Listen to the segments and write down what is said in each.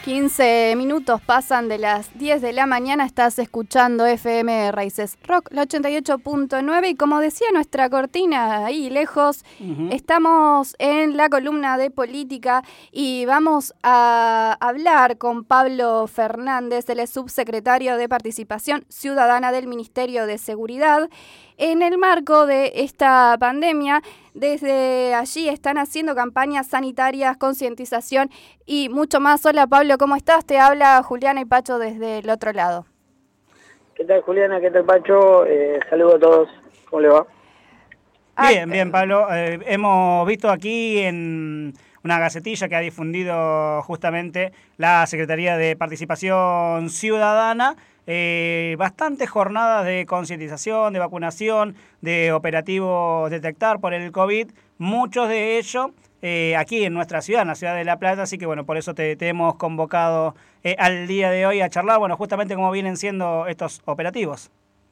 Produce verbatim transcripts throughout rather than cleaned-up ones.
quince minutos pasan de las diez de la mañana, estás escuchando F M Raíces Rock, la ochenta y ocho punto nueve, y como decía nuestra cortina ahí lejos, uh-huh. Estamos en la columna de política y vamos a hablar con Pablo Fernández, él es subsecretario de Participación Ciudadana del Ministerio de Seguridad. En el marco de esta pandemia, desde allí están haciendo campañas sanitarias, concientización y mucho más. Hola Pablo, ¿cómo estás? Te habla Juliana y Pacho desde el otro lado. ¿Qué tal Juliana? ¿Qué tal Pacho? Eh, saludos a todos. ¿Cómo le va? Bien, bien Pablo. Eh, hemos visto aquí en una gacetilla que ha difundido justamente la Secretaría de Participación Ciudadana, eh, bastantes jornadas de concientización, de vacunación, de operativos detectar por el COVID, muchos de ellos eh, aquí en nuestra ciudad, en la ciudad de La Plata, así que bueno, por eso te, te hemos convocado eh, al día de hoy a charlar, bueno, justamente cómo vienen siendo estos operativos.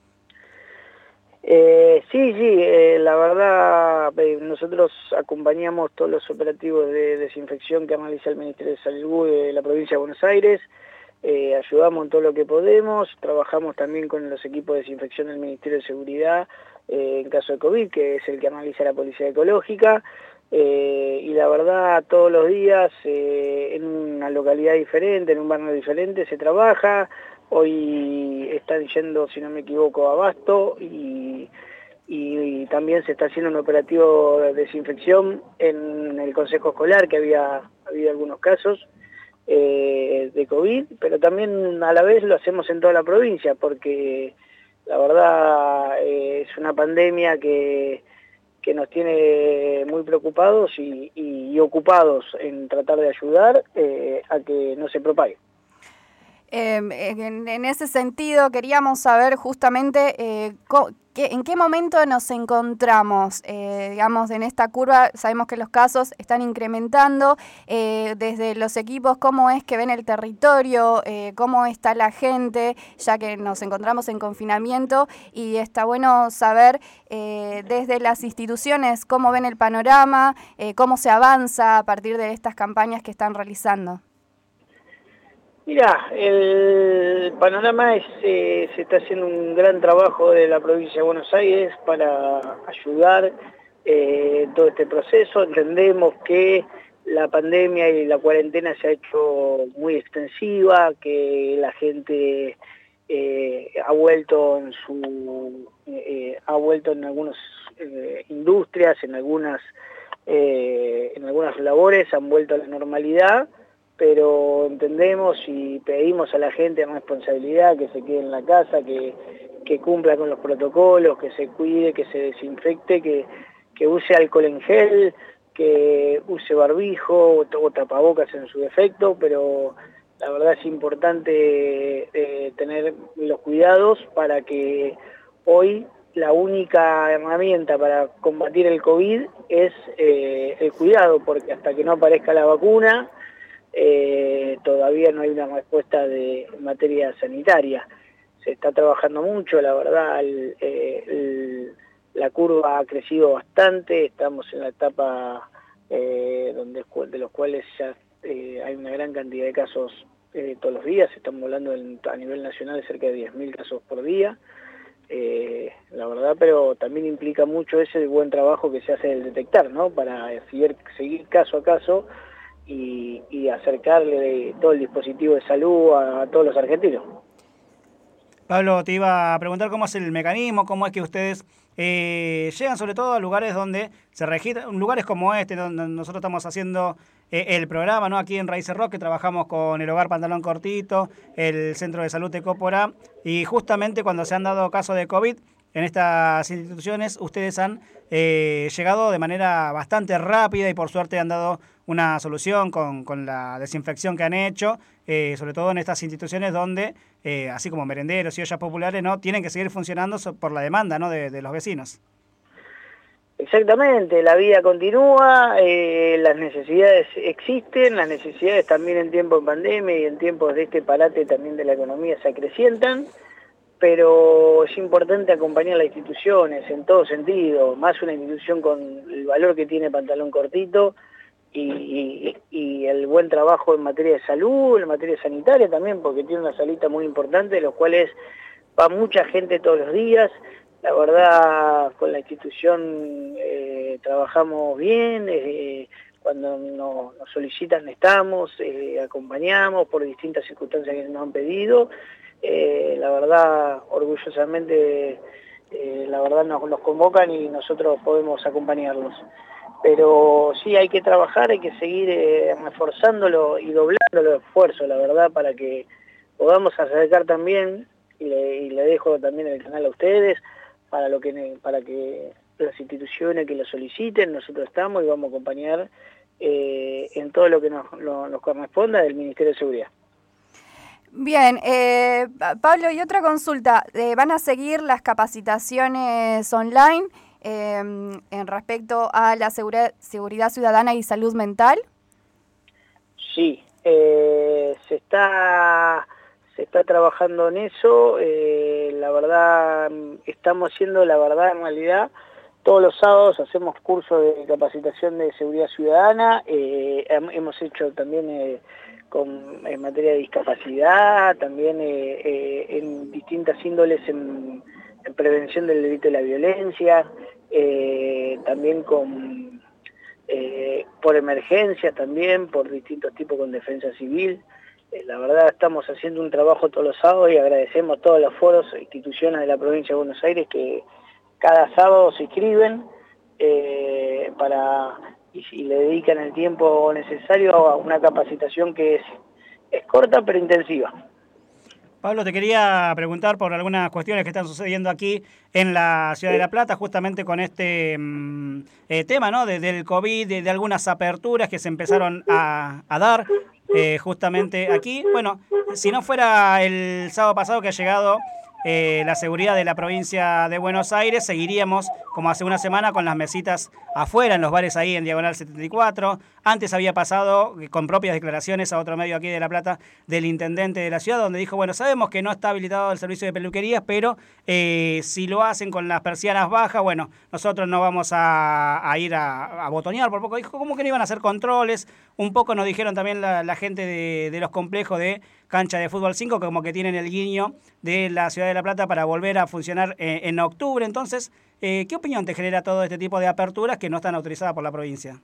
Eh, sí, sí, eh, la verdad eh, nosotros acompañamos todos los operativos de desinfección que analiza el Ministerio de Salud de la provincia de Buenos Aires, eh, ayudamos en todo lo que podemos, trabajamos también con los equipos de desinfección del Ministerio de Seguridad eh, en caso de COVID, que es el que analiza la Policía Ecológica, eh, y la verdad todos los días eh, en una localidad diferente, en un barrio diferente se trabaja. Hoy están yendo, si no me equivoco, a Abasto y, y, y también se está haciendo un operativo de desinfección en el Consejo Escolar, que había habido algunos casos eh, de COVID, pero también a la vez lo hacemos en toda la provincia, porque la verdad eh, es una pandemia que, que nos tiene muy preocupados y, y, y ocupados en tratar de ayudar eh, a que no se propague. Eh, en, en ese sentido, queríamos saber justamente eh, co- que, en qué momento nos encontramos, eh, digamos, en esta curva. Sabemos que los casos están incrementando, eh, desde los equipos, cómo es que ven el territorio, eh, cómo está la gente, ya que nos encontramos en confinamiento, y está bueno saber eh, desde las instituciones cómo ven el panorama, eh, cómo se avanza a partir de estas campañas que están realizando. Mira, el panorama es, eh, se está haciendo un gran trabajo de la provincia de Buenos Aires para ayudar eh, todo este proceso. Entendemos que la pandemia y la cuarentena se ha hecho muy extensiva, que la gente eh, ha vuelto en su, eh, ha vuelto en algunas eh, industrias, en algunas, eh, en algunas labores, han vuelto a la normalidad. Pero entendemos y pedimos a la gente responsabilidad, que se quede en la casa, que, que cumpla con los protocolos, que se cuide, que se desinfecte, que, que use alcohol en gel, que use barbijo o, o tapabocas en su defecto, pero la verdad es importante eh, tener los cuidados para que hoy la única herramienta para combatir el COVID es eh, el cuidado, porque hasta que no aparezca la vacuna, Eh, todavía no hay una respuesta de en materia sanitaria. Se está trabajando mucho, la verdad, el, eh, el, la curva ha crecido bastante, estamos en la etapa eh, donde, de los cuales ya eh, hay una gran cantidad de casos eh, todos los días, estamos hablando en, a nivel nacional de cerca de diez mil casos por día, eh, la verdad, pero también implica mucho ese buen trabajo que se hace del detectar, ¿no? Para seguir, seguir caso a caso Y, y acercarle todo el dispositivo de salud a, a todos los argentinos. Pablo, te iba a preguntar cómo es el mecanismo, cómo es que ustedes eh, llegan sobre todo a lugares donde se registran, lugares como este, donde nosotros estamos haciendo eh, el programa, ¿no? Aquí en Raíces Rock, que trabajamos con el Hogar Pantalón Cortito, el Centro de Salud de Cópora, y justamente cuando se han dado casos de COVID, en estas instituciones ustedes han eh, llegado de manera bastante rápida y por suerte han dado una solución con, con la desinfección que han hecho, eh, sobre todo en estas instituciones donde, eh, así como merenderos y ollas populares, ¿no? Tienen que seguir funcionando por la demanda, ¿no? de, de los vecinos. Exactamente, la vida continúa, eh, las necesidades existen, las necesidades también en tiempos de pandemia y en tiempos de este parate también de la economía se acrecientan, pero es importante acompañar a las instituciones en todo sentido, más una institución con el valor que tiene Pantalón Cortito, y, y, y el buen trabajo en materia de salud, en materia sanitaria también, porque tiene una salita muy importante, de los cuales va mucha gente todos los días. La verdad, con la institución eh, trabajamos bien, eh, cuando nos, nos solicitan estamos, eh, acompañamos por distintas circunstancias que nos han pedido. Eh, la verdad, orgullosamente, eh, la verdad nos, nos convocan y nosotros podemos acompañarlos. Pero sí, hay que trabajar, hay que seguir eh, reforzándolo y doblando los esfuerzos, la verdad, para que podamos acercar también, y le, y le dejo también el canal a ustedes, para, lo que, para que las instituciones que lo soliciten, nosotros estamos y vamos a acompañar eh, en todo lo que nos, lo, nos corresponda del Ministerio de Seguridad. Bien, eh, Pablo, y otra consulta, eh, ¿van a seguir las capacitaciones online eh, en respecto a la seguridad, seguridad ciudadana y salud mental? Sí, eh, se está se está trabajando en eso, eh, la verdad estamos haciendo, la verdad en realidad, todos los sábados hacemos cursos de capacitación de seguridad ciudadana, eh, hemos hecho también eh, con, en materia de discapacidad, también eh, eh, en distintas índoles en, en prevención del delito de la violencia, eh, también con eh, por emergencia también, por distintos tipos con defensa civil. Eh, la verdad estamos haciendo un trabajo todos los sábados y agradecemos a todos los foros e instituciones de la provincia de Buenos Aires que cada sábado se inscriben eh, para y, y le dedican el tiempo necesario a una capacitación que es, es corta pero intensiva. Pablo, te quería preguntar por algunas cuestiones que están sucediendo aquí en la ciudad de La Plata, justamente con este mmm, eh, tema, ¿no? De, del COVID, de, de algunas aperturas que se empezaron a, a dar eh, justamente aquí. Bueno, si no fuera el sábado pasado que ha llegado eh, la seguridad de la provincia de Buenos Aires, seguiríamos como hace una semana con las mesitas afuera, en los bares ahí en Diagonal setenta y cuatro. Antes había pasado con propias declaraciones a otro medio aquí de La Plata del intendente de la ciudad, donde dijo, bueno, sabemos que no está habilitado el servicio de peluquerías, pero eh, si lo hacen con las persianas bajas, bueno, nosotros no vamos a, a ir a, a botonear. Por poco dijo, ¿cómo que no iban a hacer controles? Un poco nos dijeron también la, la gente de, de los complejos de cancha de fútbol cinco, como que tienen el guiño de la ciudad de La Plata para volver a funcionar eh, en octubre. Entonces, eh, ¿qué opinión te genera todo este tipo de aperturas que no están autorizadas por la provincia?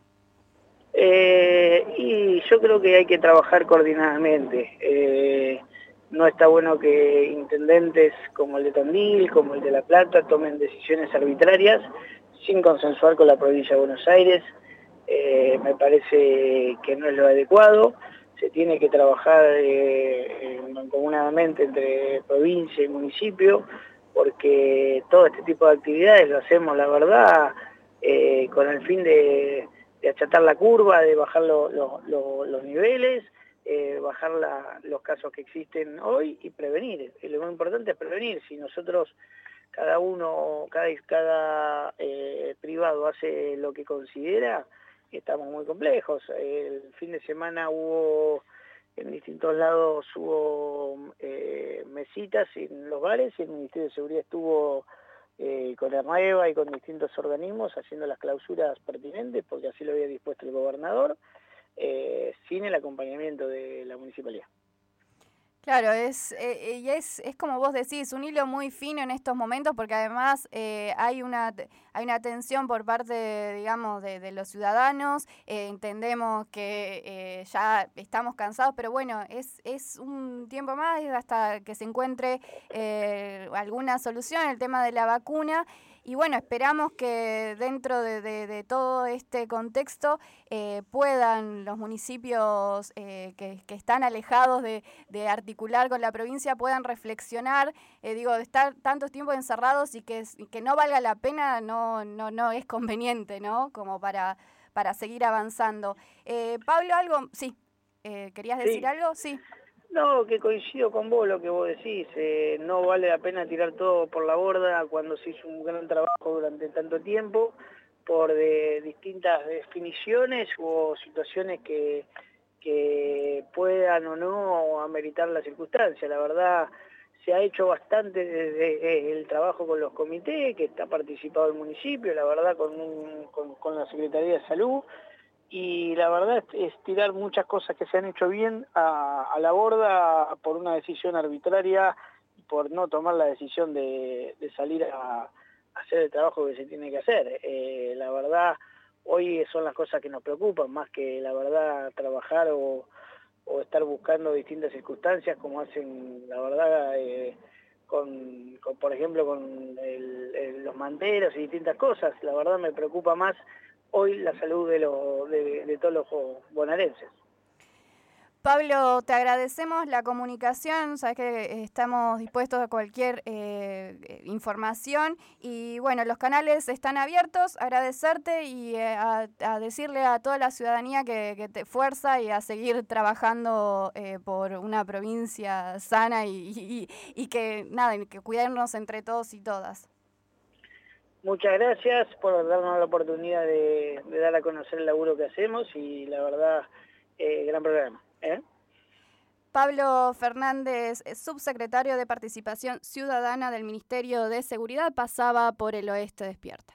Eh, y yo creo que hay que trabajar coordinadamente. Eh, no está bueno que intendentes como el de Tandil, como el de La Plata, tomen decisiones arbitrarias sin consensuar con la provincia de Buenos Aires. Eh, me parece que no es lo adecuado. Se tiene que trabajar eh, mancomunadamente entre provincia y municipio, porque todo este tipo de actividades lo hacemos, la verdad, eh, con el fin de, de achatar la curva, de bajar lo, lo, lo, los niveles, eh, bajar la, los casos que existen hoy y prevenir. Y lo más importante es prevenir. Si nosotros, cada uno, cada, cada eh, privado hace lo que considera, estamos muy complejos. El fin de semana hubo, en distintos lados hubo eh, mesitas en los bares y el Ministerio de Seguridad estuvo eh, con Hernueva y con distintos organismos haciendo las clausuras pertinentes, porque así lo había dispuesto el gobernador, eh, sin el acompañamiento de la municipalidad. Claro, es, eh, y es, es como vos decís, un hilo muy fino en estos momentos, porque además eh, hay una hay una tensión por parte, de, digamos, de, de los ciudadanos. Eh, entendemos que eh, ya estamos cansados, pero bueno, es es un tiempo más hasta que se encuentre eh, alguna solución, el tema de la vacuna. Y bueno, esperamos que dentro de, de, de todo este contexto eh, puedan los municipios eh, que, que están alejados de, de articular con la provincia puedan reflexionar, eh, digo, de estar tantos tiempos encerrados y que, y que no valga la pena no, no, no es conveniente, ¿no? Como para, para seguir avanzando. Eh, Pablo, algo, sí, eh, ¿querías decir Sí. algo? Sí. No, que coincido con vos lo que vos decís, eh, no vale la pena tirar todo por la borda cuando se hizo un gran trabajo durante tanto tiempo, por de distintas definiciones o situaciones que, que puedan o no ameritar la circunstancia. La verdad, se ha hecho bastante desde el trabajo con los comités, que está participado el municipio, la verdad con, un, con, con la Secretaría de Salud, y la verdad es, es tirar muchas cosas que se han hecho bien a, a la borda por una decisión arbitraria, por no tomar la decisión de, de salir a, a hacer el trabajo que se tiene que hacer. Eh, la verdad, hoy son las cosas que nos preocupan, más que la verdad trabajar o, o estar buscando distintas circunstancias, como hacen, la verdad, eh, con, con, por ejemplo, con el, el, los manteros y distintas cosas. La verdad me preocupa más hoy la salud de, lo, de, de todos los bonaerenses. Pablo, te agradecemos la comunicación, sabes que estamos dispuestos a cualquier eh, información y bueno, los canales están abiertos, agradecerte y eh, a, a decirle a toda la ciudadanía que, que te fuerza y a seguir trabajando eh, por una provincia sana y, y, y que nada, que cuidarnos entre todos y todas. Muchas gracias por darnos la oportunidad de, de dar a conocer el laburo que hacemos y la verdad, eh, gran programa. ¿Eh? Pablo Fernández, subsecretario de Participación Ciudadana del Ministerio de Seguridad, pasaba por El Oeste Despierta.